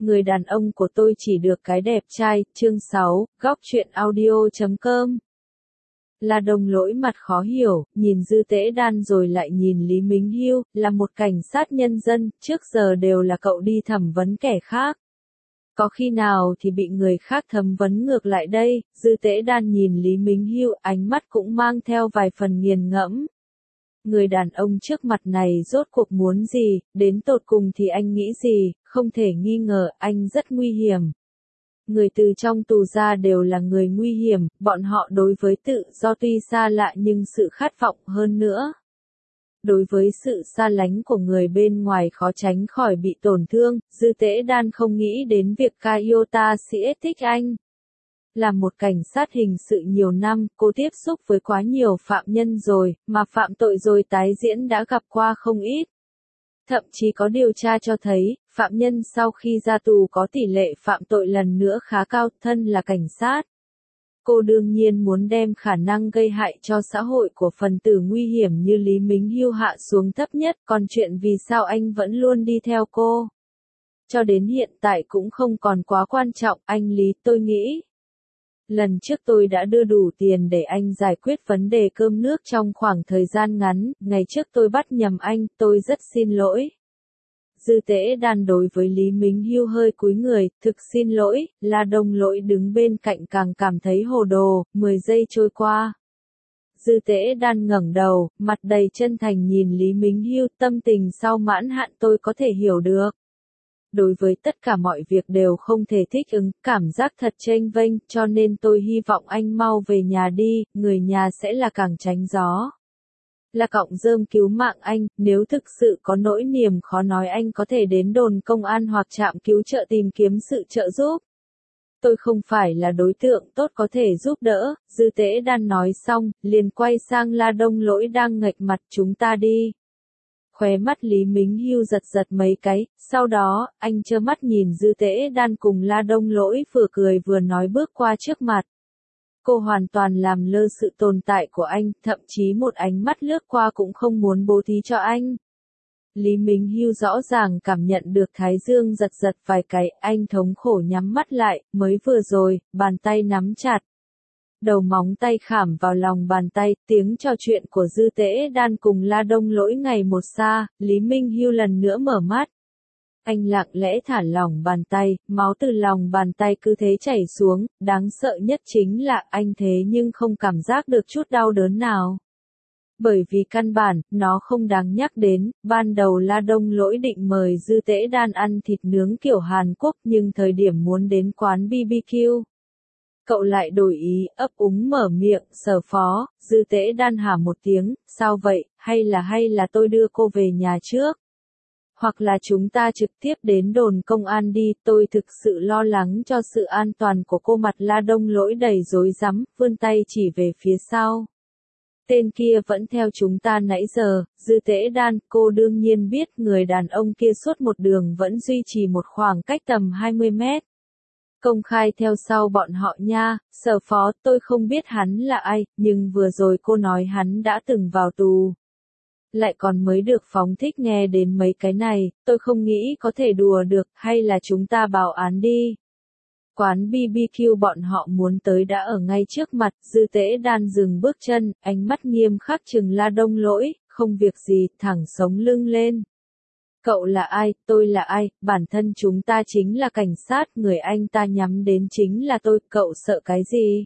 Người đàn ông của tôi chỉ được cái đẹp trai, chương 6, góc truyện audio.com. La Đông Lỗi mặt khó hiểu, nhìn Dư Tễ Đan rồi lại nhìn Lý Mính Hiêu, là một cảnh sát nhân dân, trước giờ đều là cậu đi thẩm vấn kẻ khác. Có khi nào thì bị người khác thẩm vấn ngược lại đây? Dư Tễ Đan nhìn Lý Mính Hiêu, ánh mắt cũng mang theo vài phần nghiền ngẫm. Người đàn ông trước mặt này rốt cuộc muốn gì, đến tột cùng thì anh nghĩ gì, không thể nghi ngờ anh rất nguy hiểm. Người từ trong tù ra đều là người nguy hiểm, bọn họ đối với tự do tuy xa lạ nhưng sự khát vọng hơn nữa. Đối với sự xa lánh của người bên ngoài khó tránh khỏi bị tổn thương, Dư Tễ Đan không nghĩ đến việc Kayota sẽ thích anh. Là một cảnh sát hình sự nhiều năm, cô tiếp xúc với quá nhiều phạm nhân rồi, mà phạm tội rồi tái diễn đã gặp qua không ít. Thậm chí có điều tra cho thấy, phạm nhân sau khi ra tù có tỷ lệ phạm tội lần nữa khá cao, thân là cảnh sát. Cô đương nhiên muốn đem khả năng gây hại cho xã hội của phần tử nguy hiểm như Lý Mính Hiêu hạ xuống thấp nhất, còn chuyện vì sao anh vẫn luôn đi theo cô. Cho đến hiện tại cũng không còn quá quan trọng, anh Lý, tôi nghĩ. Lần trước tôi đã đưa đủ tiền để anh giải quyết vấn đề cơm nước trong khoảng thời gian ngắn, ngày trước tôi bắt nhầm anh, tôi rất xin lỗi. Dư Tễ Đan đối với Lý Mính Hiêu hơi cúi người, thực xin lỗi, La Đông Lỗi đứng bên cạnh càng cảm thấy hồ đồ, 10 giây trôi qua. Dư Tễ Đan ngẩng đầu, mặt đầy chân thành nhìn Lý Mính Hiêu, tâm tình sau mãn hạn tôi có thể hiểu được. Đối với tất cả mọi việc đều không thể thích ứng, cảm giác thật chênh vênh, cho nên tôi hy vọng anh mau về nhà đi, người nhà sẽ là càng tránh gió. Là cọng rơm cứu mạng anh, nếu thực sự có nỗi niềm khó nói anh có thể đến đồn công an hoặc trạm cứu trợ tìm kiếm sự trợ giúp. Tôi không phải là đối tượng tốt có thể giúp đỡ, Dư Tễ Đan nói xong, liền quay sang La Đông Lỗi đang nghệch mặt, chúng ta đi. Khóe mắt Lý Mính Hiêu giật giật mấy cái, sau đó, anh trơ mắt nhìn Dư Tễ Đan cùng La Đông Lỗi vừa cười vừa nói bước qua trước mặt. Cô hoàn toàn làm lơ sự tồn tại của anh, thậm chí một ánh mắt lướt qua cũng không muốn bố thí cho anh. Lý Mính Hiêu rõ ràng cảm nhận được thái dương giật giật vài cái, anh thống khổ nhắm mắt lại, mới vừa rồi, bàn tay nắm chặt. Đầu móng tay khảm vào lòng bàn tay, tiếng trò chuyện của Dư Tễ Đan cùng La Đông Lỗi ngày một xa, Lý Minh Hiêu lần nữa mở mắt. Anh lặng lẽ thả lỏng bàn tay, máu từ lòng bàn tay cứ thế chảy xuống, đáng sợ nhất chính là anh thế nhưng không cảm giác được chút đau đớn nào. Bởi vì căn bản, nó không đáng nhắc đến, ban đầu La Đông Lỗi định mời Dư Tễ Đan ăn thịt nướng kiểu Hàn Quốc nhưng thời điểm muốn đến quán BBQ. Cậu lại đổi ý, ấp úng mở miệng, Sở Phó, Dư Tễ Đan hả một tiếng, sao vậy, hay là tôi đưa cô về nhà trước? Hoặc là chúng ta trực tiếp đến đồn công an đi, tôi thực sự lo lắng cho sự an toàn của cô. Mặt La Đông Lỗi đầy rối rắm, vươn tay chỉ về phía sau. Tên kia vẫn theo chúng ta nãy giờ, Dư Tễ Đan, cô đương nhiên biết người đàn ông kia suốt một đường vẫn duy trì một khoảng cách tầm 20 mét. Công khai theo sau bọn họ nha, Sở Phó, tôi không biết hắn là ai, nhưng vừa rồi cô nói hắn đã từng vào tù. Lại còn mới được phóng thích, nghe đến mấy cái này, tôi không nghĩ có thể đùa được, hay là chúng ta báo án đi. Quán BBQ bọn họ muốn tới đã ở ngay trước mặt, Dư Tễ Đan dừng bước chân, ánh mắt nghiêm khắc trừng La Đông Lỗi, không việc gì, thẳng sống lưng lên. Cậu là ai, tôi là ai, bản thân chúng ta chính là cảnh sát, người anh ta nhắm đến chính là tôi, cậu sợ cái gì?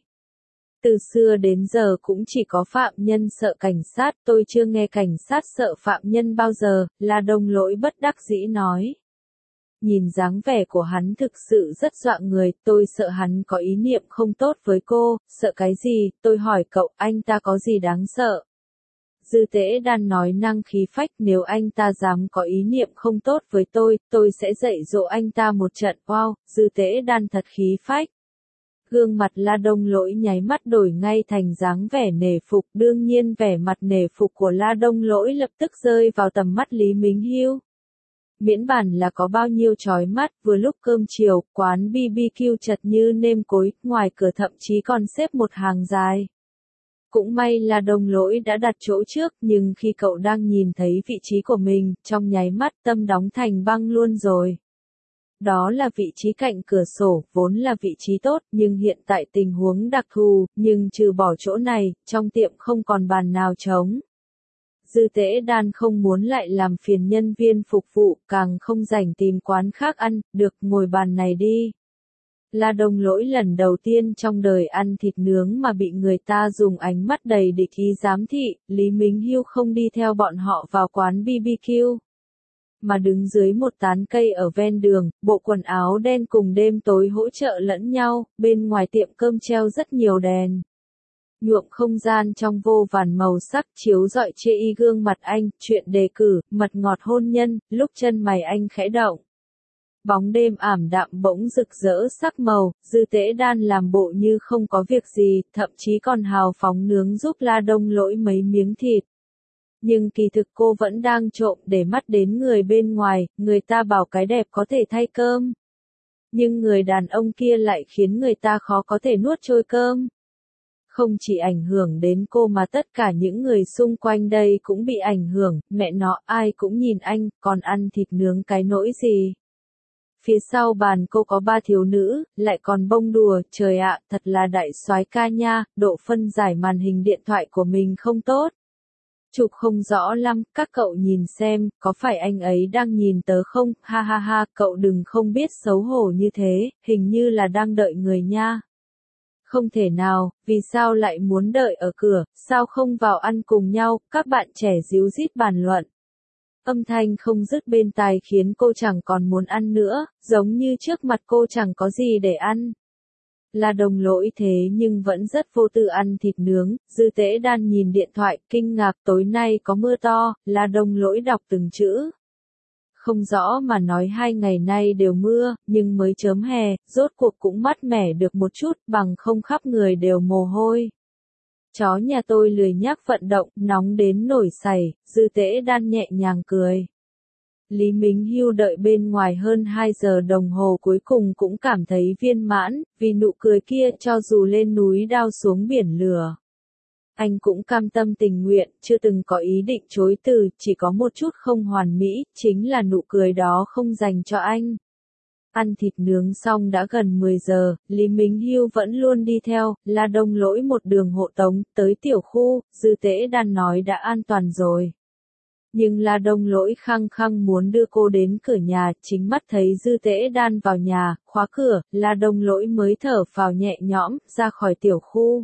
Từ xưa đến giờ cũng chỉ có phạm nhân sợ cảnh sát, tôi chưa nghe cảnh sát sợ phạm nhân bao giờ, La Đông Lỗi bất đắc dĩ nói. Nhìn dáng vẻ của hắn thực sự rất dọa người, tôi sợ hắn có ý niệm không tốt với cô, sợ cái gì, tôi hỏi cậu, anh ta có gì đáng sợ? Dư Tễ Đan nói năng khí phách, nếu anh ta dám có ý niệm không tốt với tôi sẽ dạy dỗ anh ta một trận, wow, Dư Tễ Đan thật khí phách. Gương mặt La Đông Lỗi nháy mắt đổi ngay thành dáng vẻ nể phục, đương nhiên vẻ mặt nể phục của La Đông Lỗi lập tức rơi vào tầm mắt Lý Mính Hiêu. Miễn bản là có bao nhiêu chói mắt, vừa lúc cơm chiều, quán BBQ chật như nêm cối, ngoài cửa thậm chí còn xếp một hàng dài. Cũng may là Đông Lỗi đã đặt chỗ trước, nhưng khi cậu đang nhìn thấy vị trí của mình, trong nháy mắt tâm đóng thành băng luôn rồi. Đó là vị trí cạnh cửa sổ, vốn là vị trí tốt, nhưng hiện tại tình huống đặc thù, nhưng trừ bỏ chỗ này, trong tiệm không còn bàn nào trống. Dư Tế Đan không muốn lại làm phiền nhân viên phục vụ, càng không rảnh tìm quán khác ăn, được ngồi bàn này đi. La Đông Lỗi lần đầu tiên trong đời ăn thịt nướng mà bị người ta dùng ánh mắt đầy địch ý giám thị, Lý Mính Hiêu không đi theo bọn họ vào quán BBQ. Mà đứng dưới một tán cây ở ven đường, bộ quần áo đen cùng đêm tối hỗ trợ lẫn nhau, bên ngoài tiệm cơm treo rất nhiều đèn. Nhuộm không gian trong vô vàn màu sắc chiếu rọi chê y gương mặt anh, chuyện đề cử, mật ngọt hôn nhân, lúc chân mày anh khẽ động. Bóng đêm ảm đạm bỗng rực rỡ sắc màu, Dư Tế Đan làm bộ như không có việc gì, thậm chí còn hào phóng nướng giúp La Đông Lỗi mấy miếng thịt. Nhưng kỳ thực cô vẫn đang trộm để mắt đến người bên ngoài, người ta bảo cái đẹp có thể thay cơm. Nhưng người đàn ông kia lại khiến người ta khó có thể nuốt trôi cơm. Không chỉ ảnh hưởng đến cô mà tất cả những người xung quanh đây cũng bị ảnh hưởng, mẹ nó ai cũng nhìn anh, còn ăn thịt nướng cái nỗi gì. Phía sau bàn cô có 3 thiếu nữ, lại còn bông đùa, trời ạ, thật là đại soái ca nha, độ phân giải màn hình điện thoại của mình không tốt. Chụp không rõ lắm, các cậu nhìn xem, có phải anh ấy đang nhìn tớ không, ha ha ha, cậu đừng không biết xấu hổ như thế, hình như là đang đợi người nha. Không thể nào, vì sao lại muốn đợi ở cửa, sao không vào ăn cùng nhau, các bạn trẻ díu dít bàn luận. Âm thanh không dứt bên tai khiến cô chẳng còn muốn ăn nữa, giống như trước mặt cô chẳng có gì để ăn. La Đông Lỗi thế nhưng vẫn rất vô tư ăn thịt nướng, Dư Tế Đan nhìn điện thoại, kinh ngạc tối nay có mưa to, La Đông Lỗi đọc từng chữ. Không rõ mà nói 2 ngày nay đều mưa, nhưng mới chớm hè, rốt cuộc cũng mát mẻ được một chút, bằng không khắp người đều mồ hôi. Chó nhà tôi lười nhác vận động, nóng đến nổi sảy, Dư Tế Đan nhẹ nhàng cười. Lý Mính Hiêu đợi bên ngoài hơn 2 giờ đồng hồ cuối cùng cũng cảm thấy viên mãn, vì nụ cười kia cho dù lên núi đao xuống biển lửa. Anh cũng cam tâm tình nguyện, chưa từng có ý định chối từ, chỉ có một chút không hoàn mỹ, chính là nụ cười đó không dành cho anh. Ăn thịt nướng xong đã gần 10 giờ, Lý Mính Hiêu vẫn luôn đi theo, La Đông Lỗi một đường hộ tống, tới tiểu khu, Dư Tế Đan nói đã an toàn rồi. Nhưng La Đông Lỗi khăng khăng muốn đưa cô đến cửa nhà, chính mắt thấy Dư Tế Đan vào nhà, khóa cửa, La Đông Lỗi mới thở phào nhẹ nhõm, ra khỏi tiểu khu.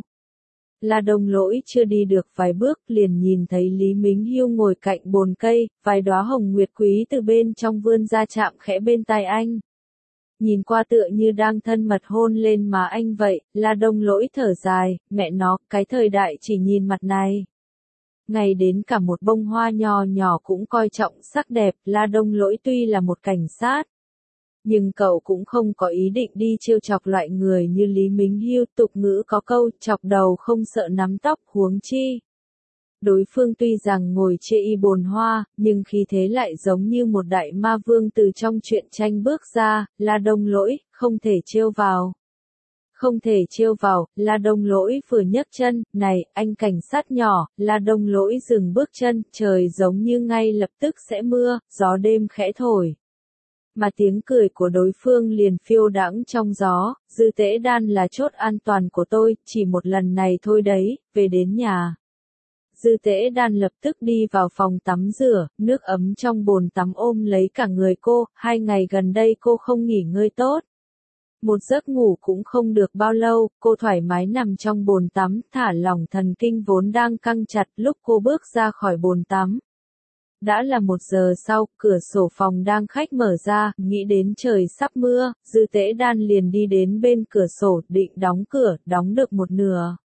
La Đông Lỗi chưa đi được vài bước liền nhìn thấy Lý Mính Hiêu ngồi cạnh bồn cây, vài đóa hồng nguyệt quý từ bên trong vươn ra chạm khẽ bên tai anh. Nhìn qua tựa như đang thân mật hôn lên má anh vậy, La Đông Lỗi thở dài, mẹ nó, cái thời đại chỉ nhìn mặt này. Ngày đến cả một bông hoa nho nhỏ cũng coi trọng sắc đẹp, La Đông Lỗi tuy là một cảnh sát. Nhưng cậu cũng không có ý định đi trêu chọc loại người như Lý Mính Hiêu, tục ngữ có câu, chọc đầu không sợ nắm tóc, huống chi. Đối phương tuy rằng ngồi chê y bồn hoa, nhưng khí thế lại giống như một đại ma vương từ trong truyện tranh bước ra, La Đông Lỗi, không thể trêu vào. Không thể trêu vào, La Đông Lỗi vừa nhấc chân, này, anh cảnh sát nhỏ, La Đông Lỗi dừng bước chân, trời giống như ngay lập tức sẽ mưa, gió đêm khẽ thổi. Mà tiếng cười của đối phương liền phiêu đãng trong gió, Dư Tế Đan là chốt an toàn của tôi, chỉ một lần này thôi đấy, về đến nhà. Dư Tế Đan lập tức đi vào phòng tắm rửa, nước ấm trong bồn tắm ôm lấy cả người cô, 2 ngày gần đây cô không nghỉ ngơi tốt. Một giấc ngủ cũng không được bao lâu, cô thoải mái nằm trong bồn tắm, thả lỏng thần kinh vốn đang căng chặt lúc cô bước ra khỏi bồn tắm. Đã là 1 giờ sau, cửa sổ phòng đang khách mở ra, nghĩ đến trời sắp mưa, Dư Tế Đan liền đi đến bên cửa sổ, định đóng cửa, đóng được một nửa.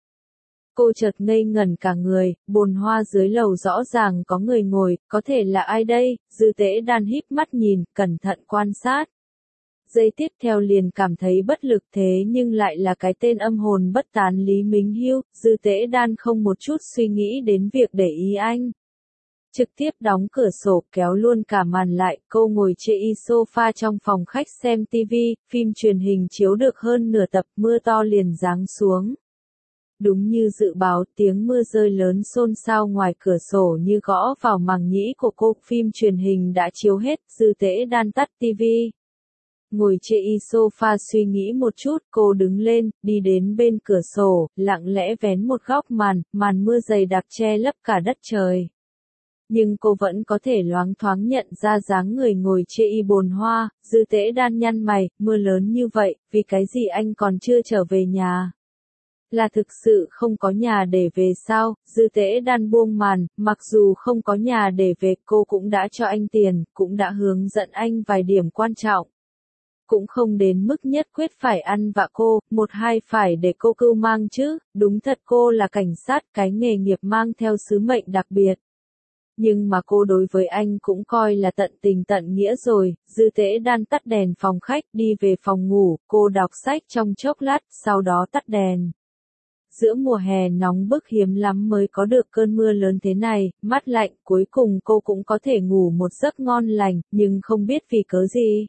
Cô chợt ngây ngẩn cả người, bồn hoa dưới lầu rõ ràng có người ngồi, có thể là ai đây, Dư Tế Đan híp mắt nhìn, cẩn thận quan sát. Giây tiếp theo liền cảm thấy bất lực thế nhưng lại là cái tên âm hồn bất tán Lý Mính Hiêu, Dư Tế Đan không một chút suy nghĩ đến việc để ý anh. Trực tiếp đóng cửa sổ kéo luôn cả màn lại, cô ngồi chê y sofa trong phòng khách xem TV, phim truyền hình chiếu được hơn nửa tập, mưa to liền giáng xuống. Đúng như dự báo, tiếng mưa rơi lớn xôn xao ngoài cửa sổ như gõ vào màng nhĩ của cô, phim truyền hình đã chiếu hết, Dư Tế Đan tắt TV. Ngồi trên sofa suy nghĩ một chút, cô đứng lên, đi đến bên cửa sổ, lặng lẽ vén một góc màn mưa dày đặc che lấp cả đất trời. Nhưng cô vẫn có thể loáng thoáng nhận ra dáng người ngồi chê y bồn hoa, Dư Tễ Đan nhăn mày, mưa lớn như vậy, vì cái gì anh còn chưa trở về nhà? Là thực sự không có nhà để về sao? Dư Tễ Đan buông màn, mặc dù không có nhà để về cô cũng đã cho anh tiền, cũng đã hướng dẫn anh vài điểm quan trọng. Cũng không đến mức nhất quyết phải ăn vạ cô, một hai phải để cô cưu mang chứ, đúng thật cô là cảnh sát, cái nghề nghiệp mang theo sứ mệnh đặc biệt. Nhưng mà cô đối với anh cũng coi là tận tình tận nghĩa rồi. Dư Tễ Đan tắt đèn phòng khách, đi về phòng ngủ, cô đọc sách trong chốc lát, sau đó tắt đèn. Giữa mùa hè nóng bức hiếm lắm mới có được cơn mưa lớn thế này, mát lạnh, cuối cùng cô cũng có thể ngủ một giấc ngon lành, nhưng không biết vì cớ gì.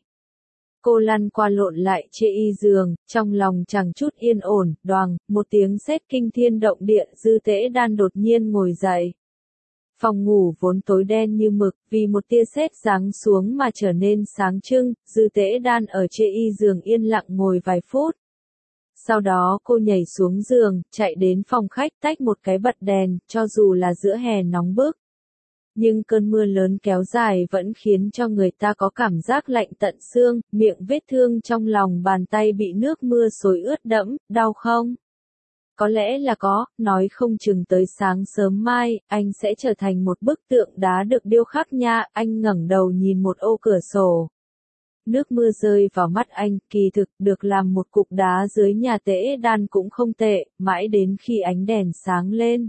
Cô lăn qua lộn lại trên y giường, trong lòng chẳng chút yên ổn, đoàng, một tiếng sét kinh thiên động địa, Dư Tễ Đan đột nhiên ngồi dậy. Phòng ngủ vốn tối đen như mực, vì một tia sét giáng xuống mà trở nên sáng trưng, Dư Tễ Đan ở trên y giường yên lặng ngồi vài phút. Sau đó cô nhảy xuống giường, chạy đến phòng khách tách một cái bật đèn, cho dù là giữa hè nóng bức. Nhưng cơn mưa lớn kéo dài vẫn khiến cho người ta có cảm giác lạnh tận xương, miệng vết thương trong lòng bàn tay bị nước mưa xối ướt đẫm, đau không? Có lẽ là có, nói không chừng tới sáng sớm mai, anh sẽ trở thành một bức tượng đá được điêu khắc nha, anh ngẩng đầu nhìn một ô cửa sổ. Nước mưa rơi vào mắt anh, kỳ thực, được làm một cục đá dưới nhà Tễ Đan cũng không tệ, mãi đến khi ánh đèn sáng lên.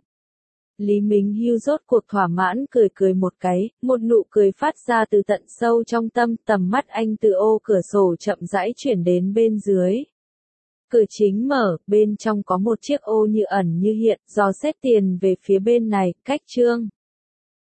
Lý Minh Hưu rốt cuộc thỏa mãn cười một cái, một nụ cười phát ra từ tận sâu trong tâm, tầm mắt anh từ ô cửa sổ chậm rãi chuyển đến bên dưới. Cửa chính mở, bên trong có một chiếc ô như ẩn như hiện, dò xét tiền về phía bên này, cách trương.